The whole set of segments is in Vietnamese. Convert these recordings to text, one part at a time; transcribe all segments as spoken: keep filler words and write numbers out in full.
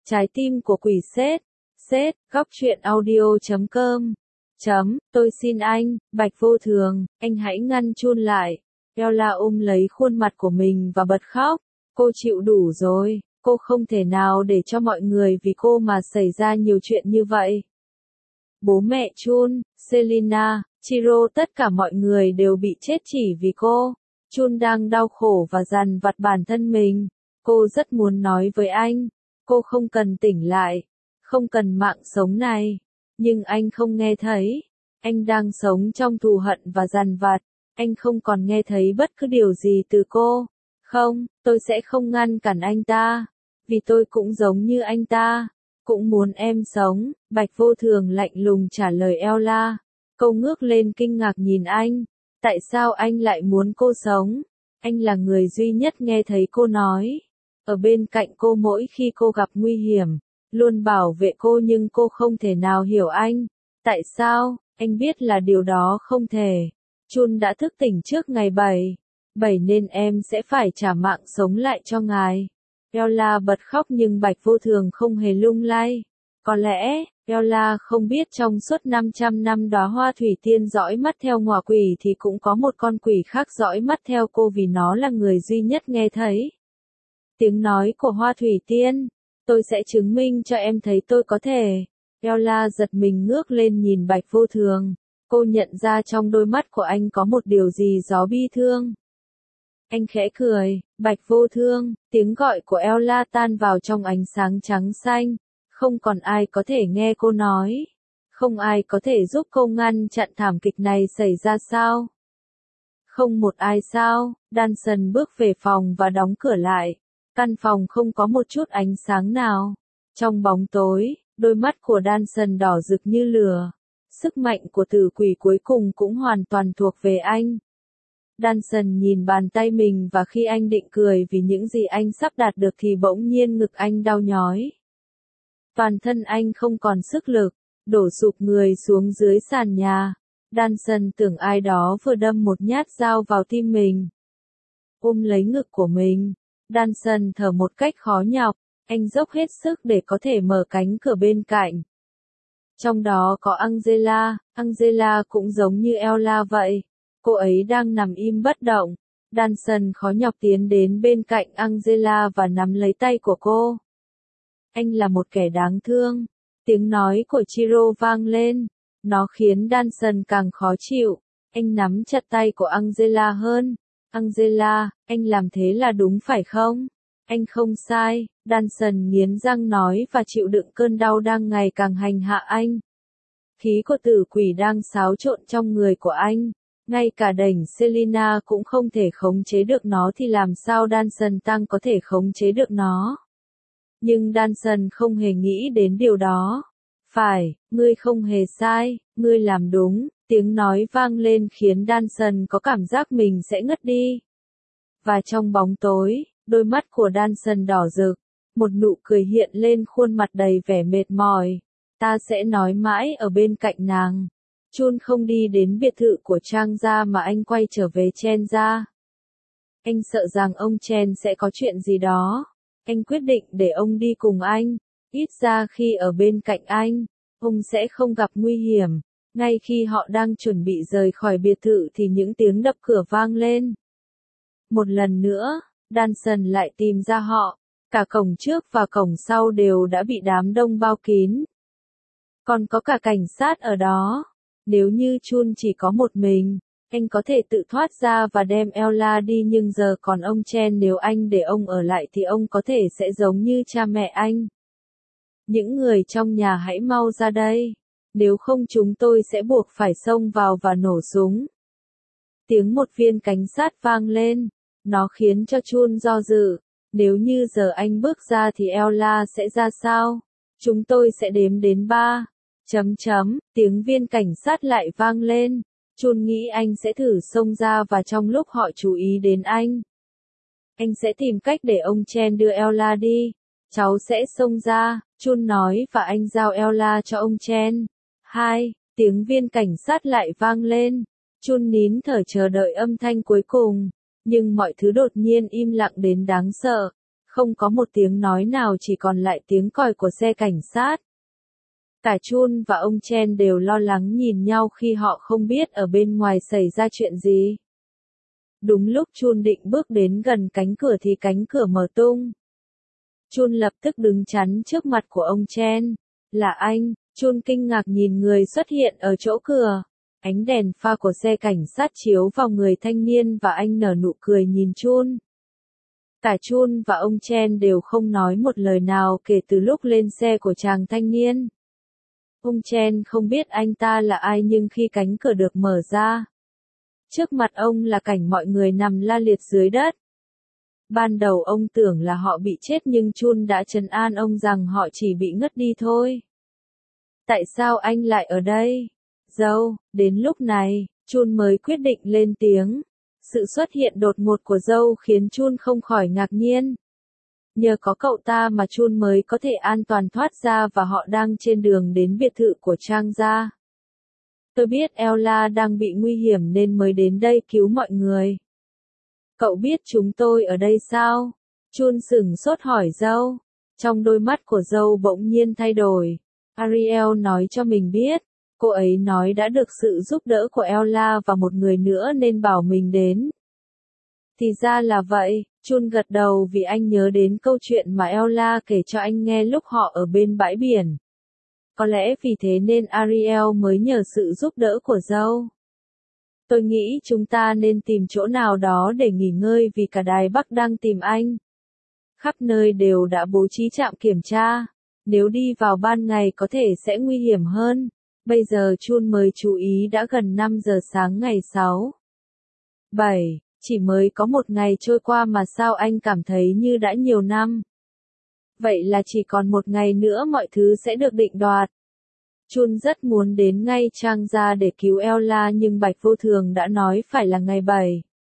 Trái tim của quỷ sết. Sết, góc truyện audio chấm com. Chấm, tôi xin anh, Bạch Vô Thường, anh hãy ngăn Chun lại. Ella ôm lấy khuôn mặt của mình và bật khóc. Cô chịu đủ rồi, cô không thể nào để cho mọi người vì cô mà xảy ra nhiều chuyện như vậy. Bố mẹ Chun, Selina, Chiro, tất cả mọi người đều bị chết chỉ vì cô. Chun đang đau khổ và dằn vặt bản thân mình. Cô rất muốn nói với anh, cô không cần tỉnh lại, không cần mạng sống này. Nhưng anh không nghe thấy. Anh đang sống trong thù hận và dằn vặt. Anh không còn nghe thấy bất cứ điều gì từ cô. Không, tôi sẽ không ngăn cản anh ta. Vì tôi cũng giống như anh ta. Cũng muốn em sống, Bạch Vô Thường lạnh lùng trả lời Ella. Cô ngước lên kinh ngạc nhìn anh. Tại sao anh lại muốn cô sống? Anh là người duy nhất nghe thấy cô nói. Ở bên cạnh cô mỗi khi cô gặp nguy hiểm. Luôn bảo vệ cô nhưng cô không thể nào hiểu anh. Tại sao? Anh biết là điều đó không thể. Chun đã thức tỉnh trước ngày bảy. bảy nên em sẽ phải trả mạng sống lại cho ngài. Ella bật khóc nhưng Bạch Vô Thường không hề lung lay. Có lẽ, Ella không biết trong suốt năm trăm năm đóa hoa thủy tiên dõi mắt theo ngọa quỷ thì cũng có một con quỷ khác dõi mắt theo cô vì nó là người duy nhất nghe thấy. Tiếng nói của hoa thủy tiên. Tôi sẽ chứng minh cho em thấy tôi có thể. Ella giật mình ngước lên nhìn Bạch Vô Thường. Cô nhận ra trong đôi mắt của anh có một điều gì đó bi thương. Anh khẽ cười, Bạch Vô Thương, tiếng gọi của Ella tan vào trong ánh sáng trắng xanh. Không còn ai có thể nghe cô nói. Không ai có thể giúp cô ngăn chặn thảm kịch này xảy ra sao? Không một ai sao? Danson bước về phòng và đóng cửa lại. Căn phòng không có một chút ánh sáng nào. Trong bóng tối, đôi mắt của Danson đỏ rực như lửa. Sức mạnh của tử quỷ cuối cùng cũng hoàn toàn thuộc về anh. Danson nhìn bàn tay mình và khi anh định cười vì những gì anh sắp đạt được thì bỗng nhiên ngực anh đau nhói. Toàn thân anh không còn sức lực, đổ sụp người xuống dưới sàn nhà. Danson tưởng ai đó vừa đâm một nhát dao vào tim mình. Ôm lấy ngực của mình, Danson thở một cách khó nhọc, anh dốc hết sức để có thể mở cánh cửa bên cạnh. Trong đó có Angela, Angela cũng giống như Ella vậy. Cô ấy đang nằm im bất động. Danson khó nhọc tiến đến bên cạnh Angela và nắm lấy tay của cô. Anh là một kẻ đáng thương. Tiếng nói của Chiro vang lên. Nó khiến Danson càng khó chịu. Anh nắm chặt tay của Angela hơn. Angela, anh làm thế là đúng phải không? Anh không sai, Danson nghiến răng nói và chịu đựng cơn đau đang ngày càng hành hạ anh. Khí của tử quỷ đang xáo trộn trong người của anh. Ngay cả đỉnh Selina cũng không thể khống chế được nó thì làm sao Danson Tăng có thể khống chế được nó. Nhưng Danson không hề nghĩ đến điều đó. Phải, ngươi không hề sai, ngươi làm đúng, tiếng nói vang lên khiến Danson có cảm giác mình sẽ ngất đi. Và trong bóng tối, đôi mắt của Danson đỏ rực, một nụ cười hiện lên khuôn mặt đầy vẻ mệt mỏi. Ta sẽ nói mãi ở bên cạnh nàng. Chun không đi đến biệt thự của Trang gia mà anh quay trở về Chen gia. Anh sợ rằng ông Chen sẽ có chuyện gì đó. Anh quyết định để ông đi cùng anh. Ít ra khi ở bên cạnh anh, ông sẽ không gặp nguy hiểm. Ngay khi họ đang chuẩn bị rời khỏi biệt thự thì những tiếng đập cửa vang lên. Một lần nữa, Danson lại tìm ra họ. Cả cổng trước và cổng sau đều đã bị đám đông bao kín. Còn có cả cảnh sát ở đó. Nếu như Chun chỉ có một mình, anh có thể tự thoát ra và đem Ella đi nhưng giờ còn ông Chen, nếu anh để ông ở lại thì ông có thể sẽ giống như cha mẹ anh. Những người trong nhà hãy mau ra đây. Nếu không chúng tôi sẽ buộc phải xông vào và nổ súng. Tiếng một viên cảnh sát vang lên. Nó khiến cho Chun do dự. Nếu như giờ anh bước ra thì Ella sẽ ra sao? Chúng tôi sẽ đếm đến ba. Chấm chấm, tiếng viên cảnh sát lại vang lên. Chun nghĩ anh sẽ thử xông ra và trong lúc họ chú ý đến anh, anh sẽ tìm cách để ông Chen đưa Ella đi. Cháu sẽ xông ra, Chun nói và anh giao Ella cho ông Chen. Hai, tiếng viên cảnh sát lại vang lên. Chun nín thở chờ đợi âm thanh cuối cùng. Nhưng mọi thứ đột nhiên im lặng đến đáng sợ. Không có một tiếng nói nào, chỉ còn lại tiếng còi của xe cảnh sát. Cả Chun và ông Chen đều lo lắng nhìn nhau khi họ không biết ở bên ngoài xảy ra chuyện gì. Đúng lúc Chun định bước đến gần cánh cửa thì cánh cửa mở tung. Chun lập tức đứng chắn trước mặt của ông Chen. Là anh, Chun kinh ngạc nhìn người xuất hiện ở chỗ cửa. Ánh đèn pha của xe cảnh sát chiếu vào người thanh niên và anh nở nụ cười nhìn Chun. Cả Chun và ông Chen đều không nói một lời nào kể từ lúc lên xe của chàng thanh niên. Ông Chen không biết anh ta là ai nhưng khi cánh cửa được mở ra, trước mặt ông là cảnh mọi người nằm la liệt dưới đất. Ban đầu ông tưởng là họ bị chết nhưng Chun đã trấn an ông rằng họ chỉ bị ngất đi thôi. Tại sao anh lại ở đây? Dâu, đến lúc này, Chun mới quyết định lên tiếng. Sự xuất hiện đột ngột của dâu khiến Chun không khỏi ngạc nhiên. Nhờ có cậu ta mà Chun mới có thể an toàn thoát ra và họ đang trên đường đến biệt thự của Trang gia. Tôi biết Ella đang bị nguy hiểm nên mới đến đây cứu mọi người. Cậu biết chúng tôi ở đây sao? Chun sửng sốt hỏi dâu. Trong đôi mắt của dâu bỗng nhiên thay đổi. Ariel nói cho mình biết. Cô ấy nói đã được sự giúp đỡ của Ella và một người nữa nên bảo mình đến. Thì ra là vậy, Chun gật đầu vì anh nhớ đến câu chuyện mà Ella kể cho anh nghe lúc họ ở bên bãi biển. Có lẽ vì thế nên Ariel mới nhờ sự giúp đỡ của dâu. Tôi nghĩ chúng ta nên tìm chỗ nào đó để nghỉ ngơi vì cả Đài Bắc đang tìm anh. Khắp nơi đều đã bố trí trạm kiểm tra. Nếu đi vào ban ngày có thể sẽ nguy hiểm hơn. Bây giờ Chun mới chú ý đã gần năm giờ sáng ngày sáu. bảy. Chỉ mới có một ngày trôi qua mà sao anh cảm thấy như đã nhiều năm. Vậy là chỉ còn một ngày nữa mọi thứ sẽ được định đoạt. Chun rất muốn đến ngay Trang gia để cứu Ella nhưng Bạch Vô Thường đã nói phải là ngày bảy.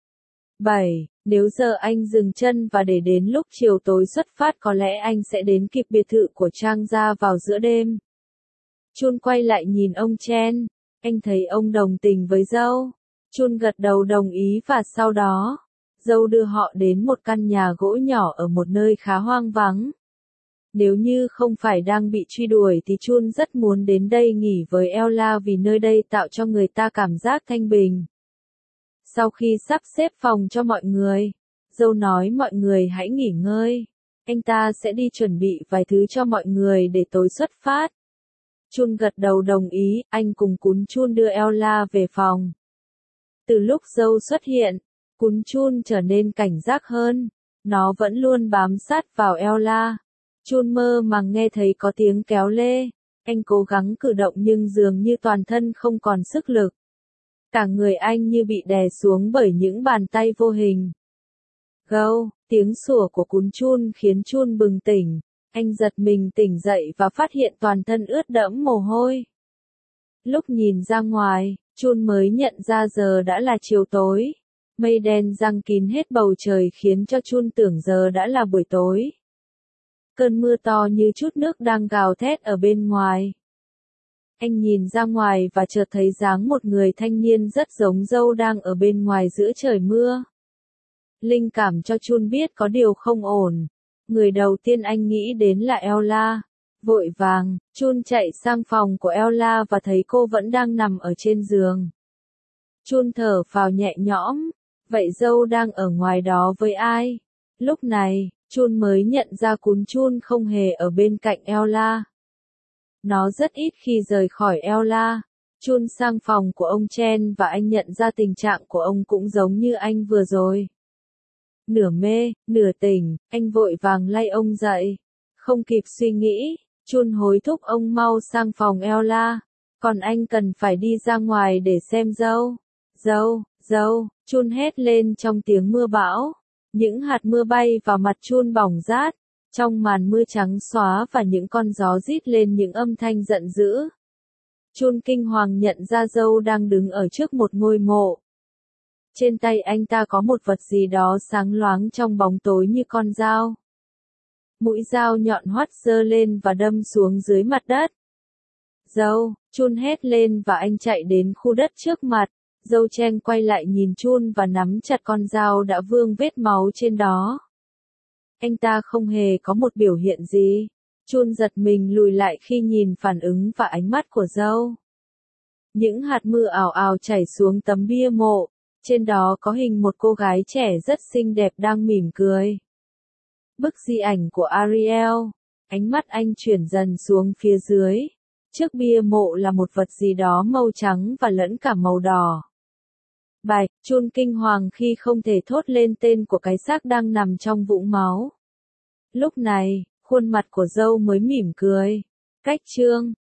bảy. Nếu giờ anh dừng chân và để đến lúc chiều tối xuất phát có lẽ anh sẽ đến kịp biệt thự của Trang gia vào giữa đêm. Chun quay lại nhìn ông Chen. Anh thấy ông đồng tình với dâu. Chun gật đầu đồng ý và sau đó, dâu đưa họ đến một căn nhà gỗ nhỏ ở một nơi khá hoang vắng. Nếu như không phải đang bị truy đuổi thì Chun rất muốn đến đây nghỉ với Ella vì nơi đây tạo cho người ta cảm giác thanh bình. Sau khi sắp xếp phòng cho mọi người, dâu nói mọi người hãy nghỉ ngơi. Anh ta sẽ đi chuẩn bị vài thứ cho mọi người để tối xuất phát. Chun gật đầu đồng ý, anh cùng Cún Chun đưa Ella về phòng. Từ lúc dâu xuất hiện, Cún Chun trở nên cảnh giác hơn. Nó vẫn luôn bám sát vào Ella. Chun mơ màng nghe thấy có tiếng kéo lê. Anh cố gắng cử động nhưng dường như toàn thân không còn sức lực. Cả người anh như bị đè xuống bởi những bàn tay vô hình. Gâu, tiếng sủa của Cún Chun khiến Chun bừng tỉnh. Anh giật mình tỉnh dậy và phát hiện toàn thân ướt đẫm mồ hôi. Lúc nhìn ra ngoài, Chun mới nhận ra giờ đã là chiều tối. Mây đen giăng kín hết bầu trời khiến cho Chun tưởng giờ đã là buổi tối. Cơn mưa to như chút nước đang gào thét ở bên ngoài. Anh nhìn ra ngoài và chợt thấy dáng một người thanh niên rất giống dâu đang ở bên ngoài giữa trời mưa. Linh cảm cho Chun biết có điều không ổn. Người đầu tiên anh nghĩ đến là Ella. Vội vàng, Chun chạy sang phòng của Ella và thấy cô vẫn đang nằm ở trên giường. Chun thở phào nhẹ nhõm. Vậy dâu đang ở ngoài đó với ai? Lúc này, Chun mới nhận ra Cún Chun không hề ở bên cạnh Ella. Nó rất ít khi rời khỏi Ella. Chun sang phòng của ông Chen và anh nhận ra tình trạng của ông cũng giống như anh vừa rồi. Nửa mê, nửa tỉnh, anh vội vàng lay ông dậy. Không kịp suy nghĩ, Chun hối thúc ông mau sang phòng Ella. Còn anh cần phải đi ra ngoài để xem dâu. Dâu, dâu, Chun hét lên trong tiếng mưa bão. Những hạt mưa bay vào mặt Chun bỏng rát. Trong màn mưa trắng xóa và những con gió rít lên những âm thanh giận dữ. Chun kinh hoàng nhận ra dâu đang đứng ở trước một ngôi mộ. Trên tay anh ta có một vật gì đó sáng loáng trong bóng tối như con dao. Mũi dao nhọn hoắt giơ lên và đâm xuống dưới mặt đất. Dâu, Chun hét lên và anh chạy đến khu đất trước mặt. Dâu Chen quay lại nhìn Chun và nắm chặt con dao đã vương vết máu trên đó. Anh ta không hề có một biểu hiện gì. Chun giật mình lùi lại khi nhìn phản ứng và ánh mắt của dâu. Những hạt mưa ào ào chảy xuống tấm bia mộ, trên đó có hình một cô gái trẻ rất xinh đẹp đang mỉm cười. Bức di ảnh của Ariel, ánh mắt anh chuyển dần xuống phía dưới. Trước bia mộ là một vật gì đó màu trắng và lẫn cả màu đỏ. Bạch, Chun kinh hoàng khi không thể thốt lên tên của cái xác đang nằm trong vũng máu. Lúc này, khuôn mặt của dâu mới mỉm cười. Cách chương